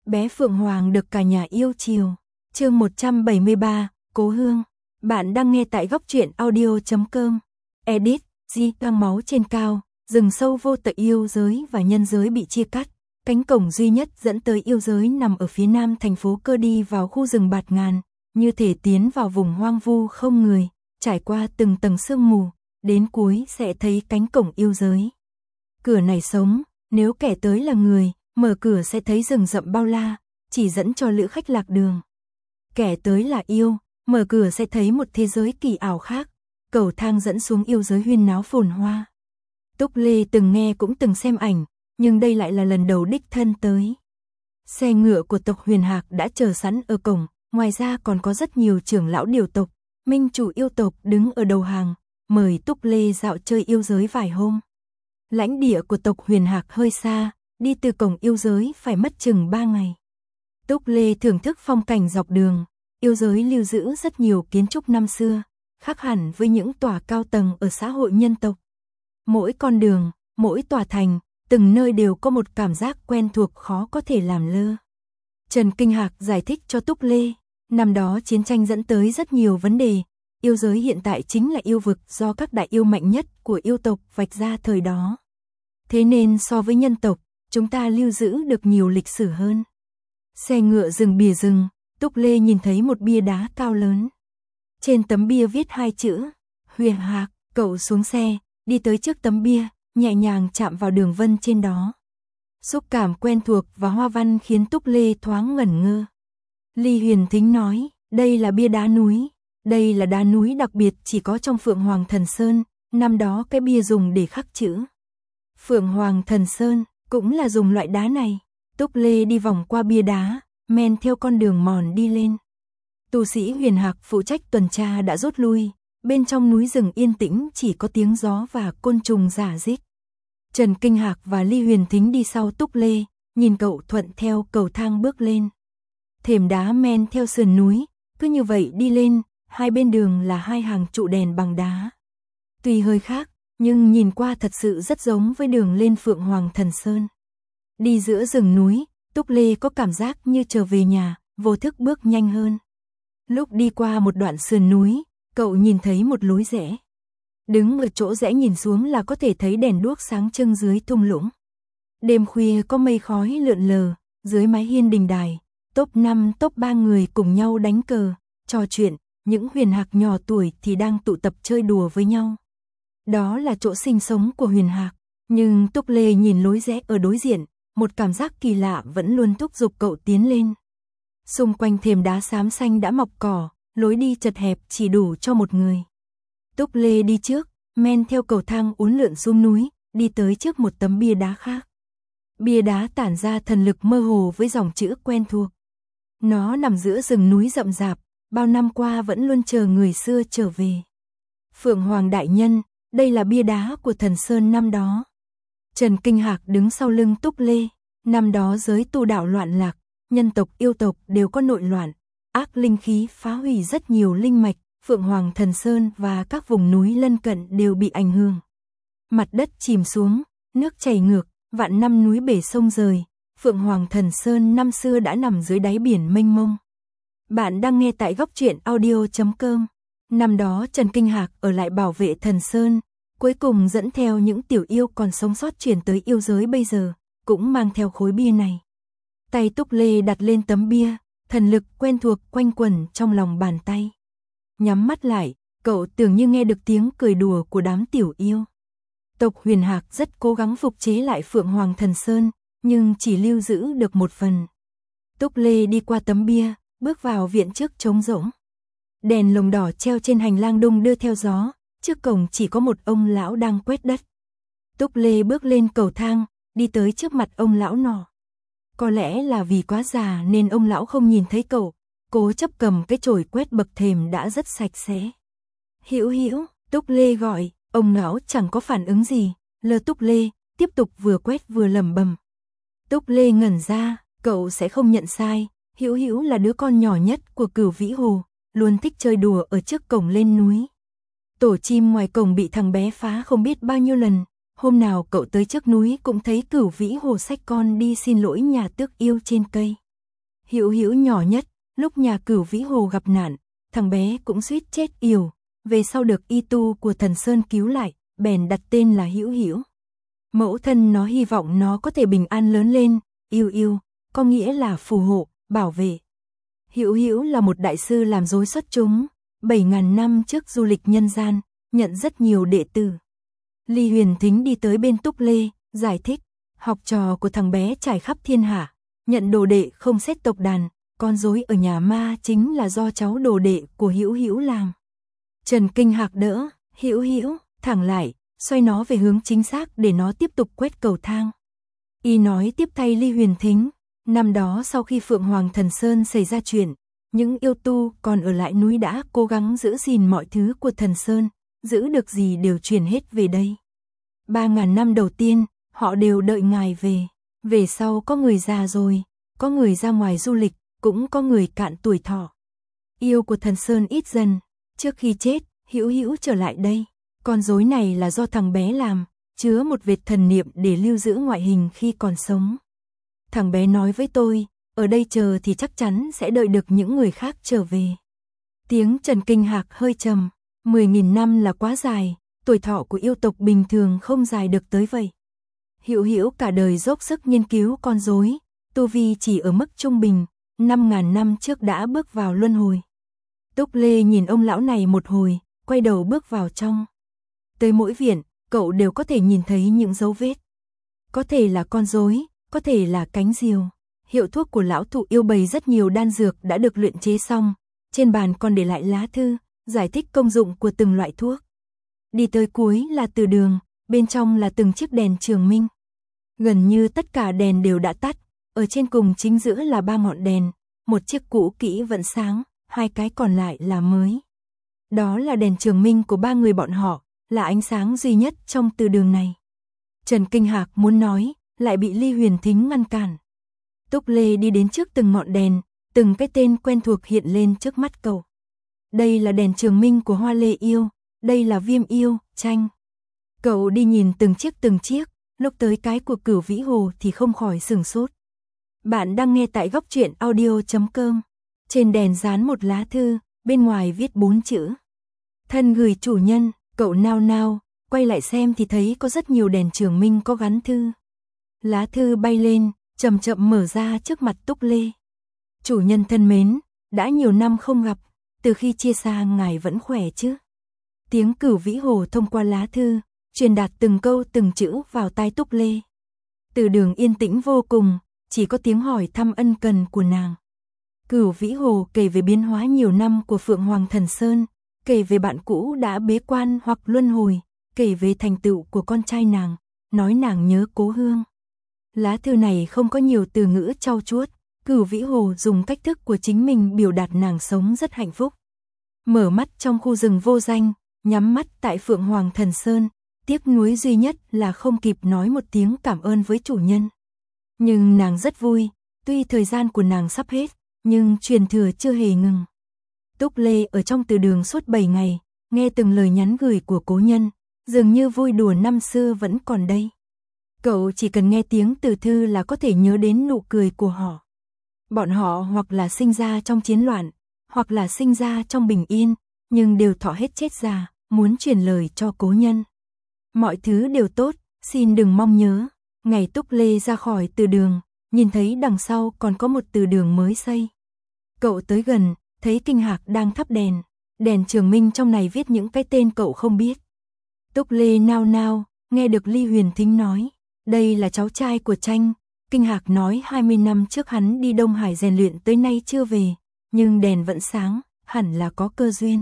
Bé Phượng Hoàng được cả nhà yêu chiều. Chương 173, Cố Hương. Bạn đang nghe tại góc truyện audio.com. Edit, căng máu trên cao, rừng sâu vô tận, yêu giới và nhân giới bị chia cắt. Cánh cổng duy nhất dẫn tới yêu giới nằm ở phía nam thành phố Cơ, đi vào khu rừng bạt ngàn, như thể tiến vào vùng hoang vu không người, trải qua từng tầng sương mù, đến cuối sẽ thấy cánh cổng yêu giới. Cửa này sống, nếu kẻ tới là người, mở cửa sẽ thấy rừng rậm bao la, chỉ dẫn cho lữ khách lạc đường. Kẻ tới là yêu, mở cửa sẽ thấy một thế giới kỳ ảo khác, cầu thang dẫn xuống yêu giới huyên náo phồn hoa. Túc Lê từng nghe cũng từng xem ảnh, nhưng đây lại là lần đầu đích thân tới. Xe ngựa của tộc Huyền Hạc đã chờ sẵn ở cổng, ngoài ra còn có rất nhiều trưởng lão điều tộc, minh chủ yêu tộc đứng ở đầu hàng, mời Túc Lê dạo chơi yêu giới vài hôm. Lãnh địa của tộc Huyền Hạc hơi xa, đi từ cổng yêu giới phải mất chừng 3 ngày. Túc Lê thưởng thức phong cảnh dọc đường, yêu giới lưu giữ rất nhiều kiến trúc năm xưa, khác hẳn với những tòa cao tầng ở xã hội nhân tộc. Mỗi con đường, mỗi tòa thành, từng nơi đều có một cảm giác quen thuộc khó có thể làm lơ. Trần Kinh Hạc giải thích cho Túc Lê, năm đó chiến tranh dẫn tới rất nhiều vấn đề, yêu giới hiện tại chính là yêu vực do các đại yêu mạnh nhất của yêu tộc vạch ra thời đó. Thế nên so với nhân tộc, chúng ta lưu giữ được nhiều lịch sử hơn. Xe ngựa dừng bìa rừng, Túc Lê nhìn thấy một bia đá cao lớn. Trên tấm bia viết 2 chữ, Huyền Hạc. Cậu xuống xe, đi tới trước tấm bia, nhẹ nhàng chạm vào đường vân trên đó. Xúc cảm quen thuộc và hoa văn khiến Túc Lê thoáng ngẩn ngơ. Ly Huyền Thính nói, đây là bia đá núi. Đây là đá núi đặc biệt chỉ có trong Phượng Hoàng Thần Sơn, năm đó cái bia dùng để khắc chữ. Phượng Hoàng Thần Sơn cũng là dùng loại đá này. Túc Lê đi vòng qua bia đá, men theo con đường mòn đi lên. Tu sĩ Huyền Hạc phụ trách tuần tra đã rút lui, bên trong núi rừng yên tĩnh chỉ có tiếng gió và côn trùng rả rích. Trần Kinh Hạc và Ly Huyền Thính đi sau Túc Lê, nhìn cậu thuận theo cầu thang bước lên. Thềm đá men theo sườn núi, cứ như vậy đi lên, hai bên đường là 2 hàng trụ đèn bằng đá. Tuy hơi khác, nhưng nhìn qua thật sự rất giống với đường lên Phượng Hoàng Thần Sơn. Đi giữa rừng núi, Túc Lê có cảm giác như trở về nhà, vô thức bước nhanh hơn. Lúc đi qua một đoạn sườn núi, cậu nhìn thấy một lối rẽ. Đứng ở chỗ rẽ nhìn xuống là có thể thấy đèn đuốc sáng trưng dưới thung lũng. Đêm khuya có mây khói lượn lờ, dưới mái hiên đình đài, top 5 top 3 người cùng nhau đánh cờ, trò chuyện, những Huyền Hạc nhỏ tuổi thì đang tụ tập chơi đùa với nhau. Đó là chỗ sinh sống của Huyền Hạc, nhưng Túc Lê nhìn lối rẽ ở đối diện, một cảm giác kỳ lạ vẫn luôn thúc giục cậu tiến lên. Xung quanh thềm đá xám xanh đã mọc cỏ, lối đi chật hẹp chỉ đủ cho một người. Túc Lê đi trước, men theo cầu thang uốn lượn xuống núi, đi tới trước một tấm bia đá khác. Bia đá tản ra thần lực mơ hồ với dòng chữ quen thuộc. Nó nằm giữa rừng núi rậm rạp, bao năm qua vẫn luôn chờ người xưa trở về. Phượng Hoàng đại nhân, đây là bia đá của Thần Sơn năm đó. Trần Kinh Hạc đứng sau lưng Túc Lê, năm đó giới tu đạo loạn lạc, nhân tộc yêu tộc đều có nội loạn, ác linh khí phá hủy rất nhiều linh mạch, Phượng Hoàng Thần Sơn và các vùng núi lân cận đều bị ảnh hưởng. Mặt đất chìm xuống, nước chảy ngược, vạn năm núi bể sông rời, Phượng Hoàng Thần Sơn năm xưa đã nằm dưới đáy biển mênh mông. Bạn đang nghe tại góc truyện audio.com. Năm đó Trần Kinh Hạc ở lại bảo vệ Thần Sơn, cuối cùng dẫn theo những tiểu yêu còn sống sót chuyển tới yêu giới bây giờ, cũng mang theo khối bia này. Tay Túc Lê đặt lên tấm bia, thần lực quen thuộc quanh quẩn trong lòng bàn tay. Nhắm mắt lại, cậu tưởng như nghe được tiếng cười đùa của đám tiểu yêu. Tộc Huyền Hạc rất cố gắng phục chế lại Phượng Hoàng Thần Sơn, nhưng chỉ lưu giữ được một phần. Túc Lê đi qua tấm bia, bước vào viện trước trống rỗng. Đèn lồng đỏ treo trên hành lang đung đưa theo gió, trước cổng chỉ có một ông lão đang quét đất. Túc Lê bước lên cầu thang, đi tới trước mặt ông lão nọ. Có lẽ là vì quá già nên ông lão không nhìn thấy cậu, cố chấp cầm cái chổi quét bậc thềm đã rất sạch sẽ. Hữu Hữu, Túc Lê gọi, ông lão chẳng có phản ứng gì, lơ Túc Lê, tiếp tục vừa quét vừa lẩm bẩm. Túc Lê ngẩn ra, cậu sẽ không nhận sai, Hữu Hữu là đứa con nhỏ nhất của Cửu Vĩ Hồ, luôn thích chơi đùa ở trước cổng lên núi. Tổ chim ngoài cổng bị thằng bé phá không biết bao nhiêu lần, hôm nào cậu tới trước núi cũng thấy Cửu Vĩ Hồ xách con đi xin lỗi nhà tước yêu trên cây. Hữu Hữu nhỏ nhất, lúc nhà Cửu Vĩ Hồ gặp nạn, thằng bé cũng suýt chết yểu, về sau được y tu của Thần Sơn cứu lại, bèn đặt tên là Hữu Hữu. Mẫu thân nó hy vọng nó có thể bình an lớn lên, yêu yêu, có nghĩa là phù hộ, bảo vệ. Hữu Hữu là một đại sư làm rối xuất chúng, 7.000 năm trước du lịch nhân gian, nhận rất nhiều đệ tử. Ly Huyền Thính đi tới bên Túc Lê, giải thích, học trò của thằng bé trải khắp thiên hạ, nhận đồ đệ không xét tộc đàn, con rối ở nhà ma chính là do cháu đồ đệ của Hữu Hữu làm. Trần Kinh Hạc đỡ, Hữu Hữu, thẳng lại, xoay nó về hướng chính xác để nó tiếp tục quét cầu thang. Y nói tiếp thay Ly Huyền Thính, năm đó sau khi Phượng Hoàng Thần Sơn xảy ra chuyện, những yêu tu còn ở lại núi đã cố gắng giữ gìn mọi thứ của Thần Sơn, giữ được gì đều truyền hết về đây. 3.000 năm đầu tiên, họ đều đợi ngài về sau có người già rồi, có người ra ngoài du lịch, cũng có người cạn tuổi thọ. Yêu của Thần Sơn ít dần, trước khi chết, Hữu Hữu trở lại đây. Con rối này là do thằng bé làm, chứa một vệt thần niệm để lưu giữ ngoại hình khi còn sống. Thằng bé nói với tôi, ở đây chờ thì chắc chắn sẽ đợi được những người khác trở về. Tiếng Trần Kinh Hạc hơi trầm, 10.000 năm là quá dài, tuổi thọ của yêu tộc bình thường không dài được tới vậy. Hữu Hữu cả đời dốc sức nghiên cứu con rối, tu vi chỉ ở mức trung bình, 5.000 năm trước đã bước vào luân hồi. Túc Lê nhìn ông lão này một hồi, quay đầu bước vào trong. Tới mỗi viện, cậu đều có thể nhìn thấy những dấu vết. Có thể là con rối, có thể là cánh diều. Hiệu thuốc của lão thụ yêu bày rất nhiều đan dược đã được luyện chế xong, trên bàn còn để lại lá thư, giải thích công dụng của từng loại thuốc. Đi tới cuối là từ đường, bên trong là từng chiếc đèn trường minh. Gần như tất cả đèn đều đã tắt, ở trên cùng chính giữa là 3 ngọn đèn, một chiếc cũ kỹ vẫn sáng, 2 cái còn lại là mới. Đó là đèn trường minh của 3 người bọn họ, là ánh sáng duy nhất trong từ đường này. Trần Kinh Hạc muốn nói, lại bị Ly Huyền Thính ngăn cản. Túc Lê đi đến trước từng ngọn đèn, từng cái tên quen thuộc hiện lên trước mắt cậu. Đây là đèn trường minh của Hoa Lê Yêu, đây là Viêm Yêu, Tranh. Cậu đi nhìn từng chiếc, lúc tới cái của Cửu Vĩ Hồ thì không khỏi sửng sốt. Bạn đang nghe tại góc truyện audio.com. Trên đèn dán một lá thư, bên ngoài viết 4 chữ. Thân gửi chủ nhân, cậu nao nao, quay lại xem thì thấy có rất nhiều đèn trường minh có gắn thư. Lá thư bay lên, chậm chậm mở ra trước mặt Túc Lê. Chủ nhân thân mến, đã nhiều năm không gặp, từ khi chia xa ngài vẫn khỏe chứ? Tiếng Cửu Vĩ Hồ thông qua lá thư, truyền đạt từng câu từng chữ vào tai Túc Lê. Từ đường yên tĩnh vô cùng, chỉ có tiếng hỏi thăm ân cần của nàng. Cửu Vĩ Hồ kể về biến hóa nhiều năm của Phượng Hoàng Thần Sơn, kể về bạn cũ đã bế quan hoặc luân hồi, kể về thành tựu của con trai nàng, nói nàng nhớ cố hương. Lá thư này không có nhiều từ ngữ trau chuốt, Cửu Vĩ Hồ dùng cách thức của chính mình biểu đạt nàng sống rất hạnh phúc. Mở mắt trong khu rừng vô danh, nhắm mắt tại Phượng Hoàng Thần Sơn, tiếc nuối duy nhất là không kịp nói một tiếng cảm ơn với chủ nhân. Nhưng nàng rất vui, tuy thời gian của nàng sắp hết, nhưng truyền thừa chưa hề ngừng. Túc Lê ở trong từ đường suốt 7 ngày, nghe từng lời nhắn gửi của cố nhân, dường như vui đùa năm xưa vẫn còn đây. Cậu chỉ cần nghe tiếng từ thư là có thể nhớ đến nụ cười của họ. Bọn họ hoặc là sinh ra trong chiến loạn, hoặc là sinh ra trong bình yên, nhưng đều thọ hết chết già, muốn truyền lời cho cố nhân. Mọi thứ đều tốt, xin đừng mong nhớ. Ngày Túc Lê ra khỏi từ đường, nhìn thấy đằng sau còn có một từ đường mới xây. Cậu tới gần, thấy Kinh Hạc đang thắp đèn. Đèn trường minh trong này viết những cái tên cậu không biết. Túc Lê nao nao, nghe được Ly Huyền Thính nói. Đây là cháu trai của Tranh. Kinh Hạc nói 20 năm trước hắn đi Đông Hải rèn luyện tới nay chưa về, nhưng đèn vẫn sáng, hẳn là có cơ duyên.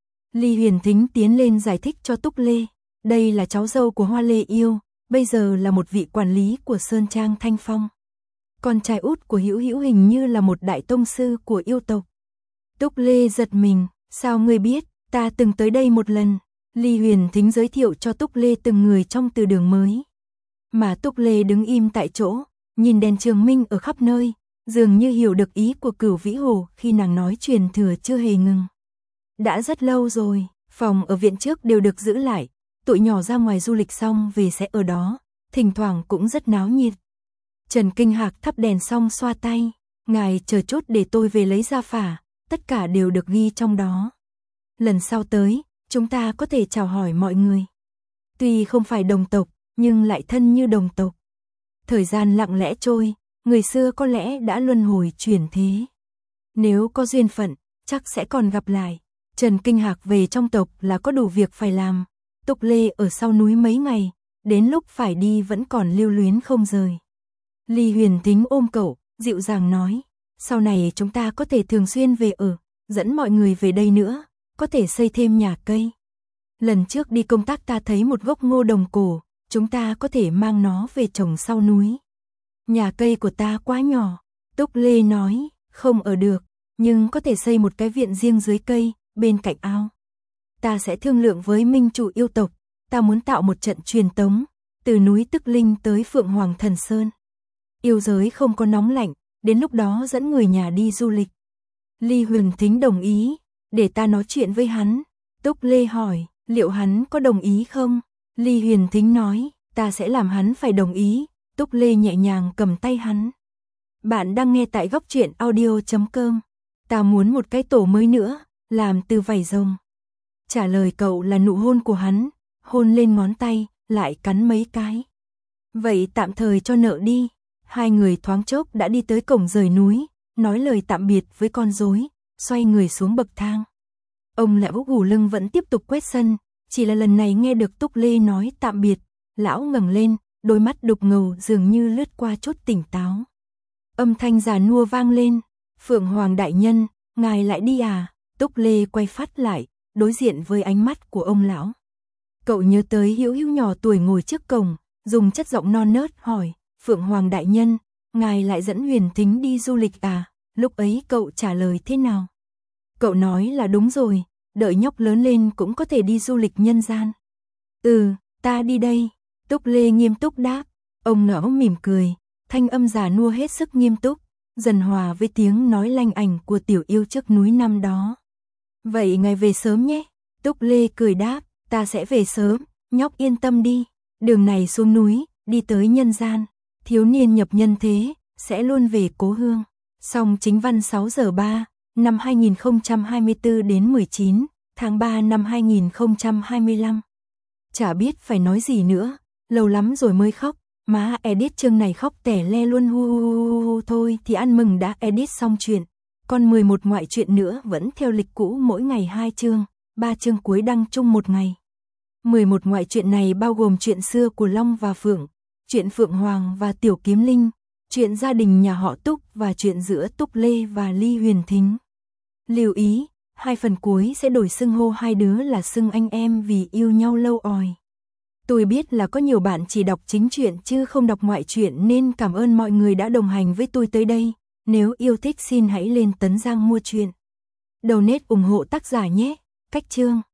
Ly Huyền Thính tiến lên giải thích cho Túc Lê. Đây là cháu dâu của Hoa Lê Yêu, bây giờ là một vị quản lý của Sơn Trang Thanh Phong. Con trai út của Hữu Hữu hình như là một đại tông sư của yêu tộc. Túc Lê giật mình, sao ngươi biết, ta từng tới đây một lần. Ly Huyền Thính giới thiệu cho Túc Lê từng người trong từ đường mới. Mà Túc Lê đứng im tại chỗ, nhìn đèn trường minh ở khắp nơi, dường như hiểu được ý của Cửu Vĩ Hồ khi nàng nói truyền thừa chưa hề ngừng. Đã rất lâu rồi, phòng ở viện trước đều được giữ lại, tụi nhỏ ra ngoài du lịch xong về sẽ ở đó, thỉnh thoảng cũng rất náo nhiệt. Trần Kinh Hạc thắp đèn xong xoa tay, Ngài chờ chốt để tôi về lấy gia phả, tất cả đều được ghi trong đó. Lần sau tới, chúng ta có thể chào hỏi mọi người. Tuy không phải đồng tộc, nhưng lại thân như đồng tộc. Thời gian lặng lẽ trôi, người xưa có lẽ đã luân hồi chuyển thế. Nếu có duyên phận, chắc sẽ còn gặp lại. Trần Kinh Hạc về trong tộc là có đủ việc phải làm. Túc Lê ở sau núi mấy ngày, đến lúc phải đi vẫn còn lưu luyến không rời. Ly Huyền Thính ôm cậu, dịu dàng nói, sau này chúng ta có thể thường xuyên về ở, dẫn mọi người về đây nữa, có thể xây thêm nhà cây. Lần trước đi công tác ta thấy một gốc ngô đồng cổ, chúng ta có thể mang nó về trồng sau núi. Nhà cây của ta quá nhỏ, Túc Lê nói, không ở được, nhưng có thể xây một cái viện riêng dưới cây, bên cạnh ao. Ta sẽ thương lượng với minh chủ yêu tộc, ta muốn tạo một trận truyền tống, từ núi Tức Linh tới Phượng Hoàng Thần Sơn. Yêu giới không có nóng lạnh, đến lúc đó dẫn người nhà đi du lịch. Ly Huyền Thính đồng ý, để ta nói chuyện với hắn. Túc Lê hỏi, liệu hắn có đồng ý không? Ly Huyền Thính nói, ta sẽ làm hắn phải đồng ý. Túc Lê nhẹ nhàng cầm tay hắn. Bạn đang nghe tại góc truyện audio.com. Ta muốn một cái tổ mới nữa, làm từ vảy rồng. Trả lời cậu là nụ hôn của hắn, hôn lên ngón tay, lại cắn mấy cái. Vậy tạm thời cho nợ đi. Hai người thoáng chốc đã đi tới cổng rời núi, nói lời tạm biệt với con rối, xoay người xuống bậc thang. Ông lão gù lưng vẫn tiếp tục quét sân, chỉ là lần này nghe được Túc Lê nói tạm biệt, lão ngẩng lên, đôi mắt đục ngầu dường như lướt qua chút tỉnh táo. Âm thanh già nua vang lên, Phượng Hoàng đại nhân, ngài lại đi à? Túc Lê quay phát lại, đối diện với ánh mắt của ông lão. Cậu nhớ tới Hiếu Hiếu nhỏ tuổi ngồi trước cổng, dùng chất giọng non nớt hỏi, Phượng Hoàng đại nhân, ngài lại dẫn Huyền Thính đi du lịch à? Lúc ấy cậu trả lời thế nào? Cậu nói là đúng rồi, đợi nhóc lớn lên cũng có thể đi du lịch nhân gian. Ta đi đây. Túc Lê nghiêm túc đáp. Ông lão mỉm cười, thanh âm già nua hết sức nghiêm túc, dần hòa với tiếng nói lanh ảnh của tiểu yêu trước núi năm đó. Vậy ngài về sớm nhé. Túc Lê cười đáp, ta sẽ về sớm, nhóc yên tâm đi. Đường này xuống núi, đi tới nhân gian, thiếu niên nhập nhân thế, sẽ luôn về cố hương. Song chính văn 6 giờ 3, năm 2024 đến 19, tháng 3 năm 2025. Chả biết phải nói gì nữa, lâu lắm rồi mới khóc, má edit chương này khóc tẻ le luôn hu. Thôi thì ăn mừng đã edit xong chuyện, còn 11 ngoại truyện nữa vẫn theo lịch cũ mỗi ngày 2 chương, 3 chương cuối đăng chung một ngày. 11 ngoại truyện này bao gồm chuyện xưa của Long và Phượng, chuyện Phượng Hoàng và Tiểu Kiếm Linh, chuyện gia đình nhà họ Túc và chuyện giữa Túc Lê và Ly Huyền Thính. Lưu ý, 2 phần cuối sẽ đổi xưng hô hai đứa là xưng anh em vì yêu nhau lâu ỏi. Tôi biết là có nhiều bạn chỉ đọc chính truyện chứ không đọc ngoại truyện nên cảm ơn mọi người đã đồng hành với tôi tới đây. Nếu yêu thích xin hãy lên Tấn Giang mua truyện. Donate ủng hộ tác giả nhé. Cách chương